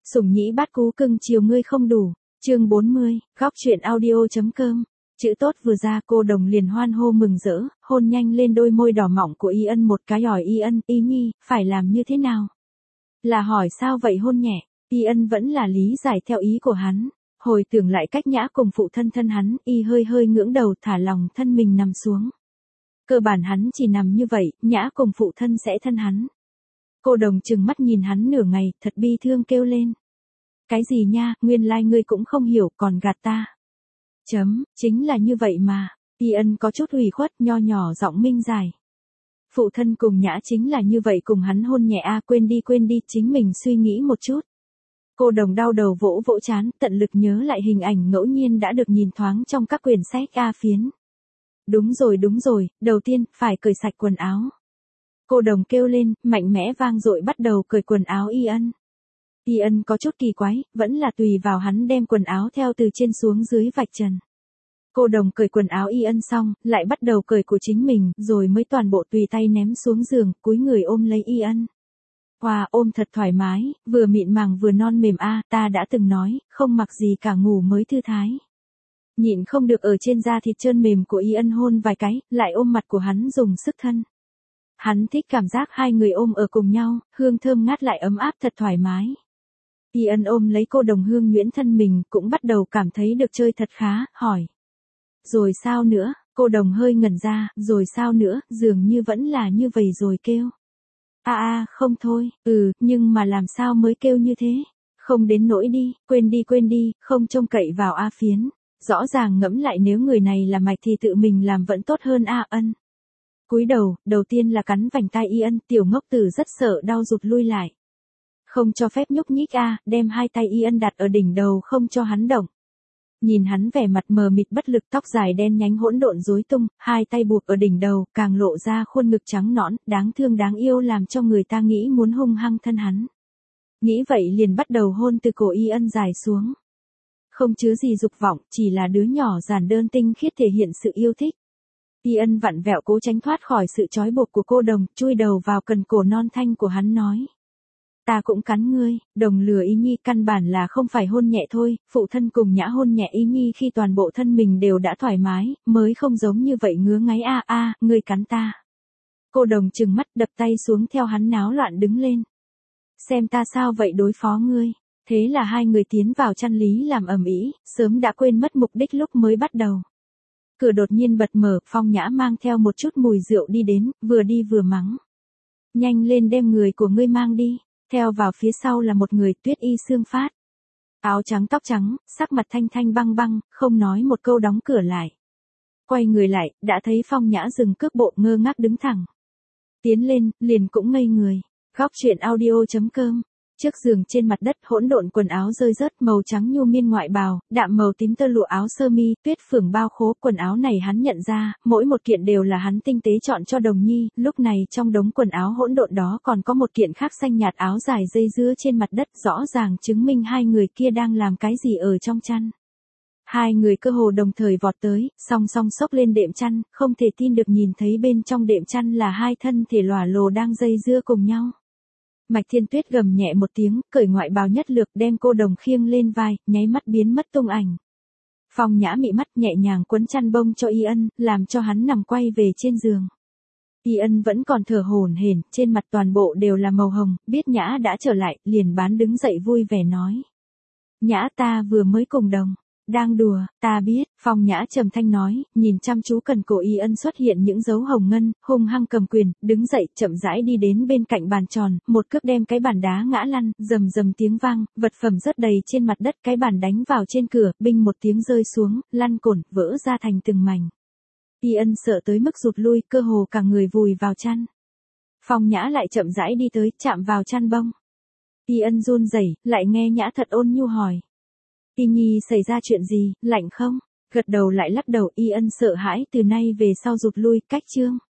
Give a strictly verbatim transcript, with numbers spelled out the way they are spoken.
Sủng nhĩ bát cú cưng chiều ngươi không đủ. Chương bốn mươi, góc truyện audio.com. Chữ tốt vừa ra, cô đồng liền hoan hô mừng rỡ, hôn nhanh lên đôi môi đỏ mọng của Y Ân một cái. Hỏi Y Ân, Y Nhi, phải làm như thế nào? Là hỏi sao vậy hôn nhẹ? Y Ân vẫn là lý giải theo ý của hắn. Hồi tưởng lại cách Nhã cùng phụ thân thân hắn, Y hơi hơi ngưỡng đầu thả lòng thân mình nằm xuống. Cơ bản hắn chỉ nằm như vậy, Nhã cùng phụ thân sẽ thân hắn. Cô đồng trừng mắt nhìn hắn nửa ngày, thật bi thương kêu lên. Cái gì nha, nguyên lai like ngươi cũng không hiểu còn gạt ta. Chấm, chính là như vậy mà. Y Ân có chút ủy khuất, nho nhỏ giọng minh giải. Phụ thân cùng Nhã chính là như vậy cùng hắn hôn nhẹ a à, quên đi quên đi, chính mình suy nghĩ một chút. Cô đồng đau đầu vỗ vỗ chán, tận lực nhớ lại hình ảnh ngẫu nhiên đã được nhìn thoáng trong các quyển sách A phiến. Đúng rồi đúng rồi, đầu tiên, phải cởi sạch quần áo. Cô đồng kêu lên, mạnh mẽ vang dội bắt đầu cởi quần áo Y Ân. Y Ân có chút kỳ quái, vẫn là tùy vào hắn đem quần áo theo từ trên xuống dưới vạch trần. Cô đồng cởi quần áo Y Ân xong, lại bắt đầu cởi của chính mình, rồi mới toàn bộ tùy tay ném xuống giường, cúi người ôm lấy Y Ân. Wow, ôm thật thoải mái, vừa mịn màng vừa non mềm a, à, ta đã từng nói, không mặc gì cả ngủ mới thư thái. Nhịn không được ở trên da thịt trơn mềm của Y Ân hôn vài cái, lại ôm mặt của hắn dùng sức thân. Hắn thích cảm giác hai người ôm ở cùng nhau, hương thơm ngát lại ấm áp thật thoải mái. Y Ân ôm lấy cô đồng hương nhuyễn thân mình, cũng bắt đầu cảm thấy được chơi thật khá, hỏi. Rồi sao nữa, cô đồng hơi ngẩn ra, rồi sao nữa, dường như vẫn là như vậy rồi kêu. À à, không thôi, ừ, nhưng mà làm sao mới kêu như thế? Không đến nỗi đi, quên đi quên đi, không trông cậy vào A phiến. Rõ ràng ngẫm lại nếu người này là mạch thì tự mình làm vẫn tốt hơn A Ân. Cúi đầu, đầu tiên là cắn vành tai Y Ân, tiểu ngốc tử rất sợ đau rụt lui lại. Không cho phép nhúc nhích a, đem hai tay Y Ân đặt ở đỉnh đầu không cho hắn động. Nhìn hắn vẻ mặt mờ mịt bất lực, tóc dài đen nhánh hỗn độn rối tung, hai tay buộc ở đỉnh đầu, càng lộ ra khuôn ngực trắng nõn, đáng thương đáng yêu làm cho người ta nghĩ muốn hung hăng thân hắn. Nghĩ vậy liền bắt đầu hôn từ cổ Y Ân dài xuống. Không chứa gì dục vọng, chỉ là đứa nhỏ giản đơn tinh khiết thể hiện sự yêu thích. Y Ân vặn vẹo cố tránh thoát khỏi sự trói buộc của cô đồng, chui đầu vào cần cổ non thanh của hắn nói. Ta cũng cắn ngươi, đồng lừa Y Nhi, căn bản là không phải hôn nhẹ thôi, phụ thân cùng Nhã hôn nhẹ Y Nhi khi toàn bộ thân mình đều đã thoải mái, mới không giống như vậy ngứa ngáy a a, ngươi cắn ta. Cô đồng trừng mắt đập tay xuống theo hắn náo loạn đứng lên. Xem ta sao vậy đối phó ngươi. Thế là hai người tiến vào chăn lý làm ầm ĩ, sớm đã quên mất mục đích lúc mới bắt đầu. Cửa đột nhiên bật mở, Phong Nhã mang theo một chút mùi rượu đi đến, vừa đi vừa mắng. Nhanh lên đem người của ngươi mang đi. Theo vào phía sau là một người Tuyết Y Xương Phát. Áo trắng tóc trắng, sắc mặt thanh thanh băng băng, không nói một câu đóng cửa lại. Quay người lại, đã thấy Phong Nhã dừng cước bộ ngơ ngác đứng thẳng. Tiến lên, liền cũng ngây người. Góc truyện audio.com. Trước giường trên mặt đất hỗn độn quần áo rơi rớt, màu trắng nhu miên ngoại bào, đạm màu tím tơ lụa áo sơ mi, tuyết phường bao khố, quần áo này hắn nhận ra, mỗi một kiện đều là hắn tinh tế chọn cho đồng nhi, lúc này trong đống quần áo hỗn độn đó còn có một kiện khác xanh nhạt áo dài dây dưa trên mặt đất, rõ ràng chứng minh hai người kia đang làm cái gì ở trong chăn. Hai người cơ hồ đồng thời vọt tới, song song xốc lên đệm chăn, không thể tin được nhìn thấy bên trong đệm chăn là hai thân thể lòa lồ đang dây dưa cùng nhau. Mạch Thiên Tuyết gầm nhẹ một tiếng, cởi ngoại bào nhất lược đem cô đồng khiêng lên vai, nháy mắt biến mất tung ảnh. Phong Nhã mị mắt nhẹ nhàng quấn chăn bông cho Y Ân, làm cho hắn nằm quay về trên giường. Y Ân vẫn còn thở hổn hển, trên mặt toàn bộ đều là màu hồng, biết Nhã đã trở lại, liền bán đứng dậy vui vẻ nói. Nhã ta vừa mới cùng đồng. Đang đùa, ta biết, Phong Nhã trầm thanh nói, nhìn chăm chú cần cổ Y Ân xuất hiện những dấu hồng ngân, hung hăng cầm quyền, đứng dậy, chậm rãi đi đến bên cạnh bàn tròn, một cước đem cái bàn đá ngã lăn, rầm rầm tiếng vang, vật phẩm rớt đầy trên mặt đất, cái bàn đánh vào trên cửa, binh một tiếng rơi xuống, lăn cổn, vỡ ra thành từng mảnh. Y Ân sợ tới mức rụt lui, cơ hồ cả người vùi vào chăn. Phong Nhã lại chậm rãi đi tới, chạm vào chăn bông. Y Ân run rẩy, lại nghe Nhã thật ôn nhu hỏi. Y Nhi xảy ra chuyện gì, lạnh không? Gật đầu lại lắc đầu. Y Ân sợ hãi, từ nay về sau rụt lui, cách chương.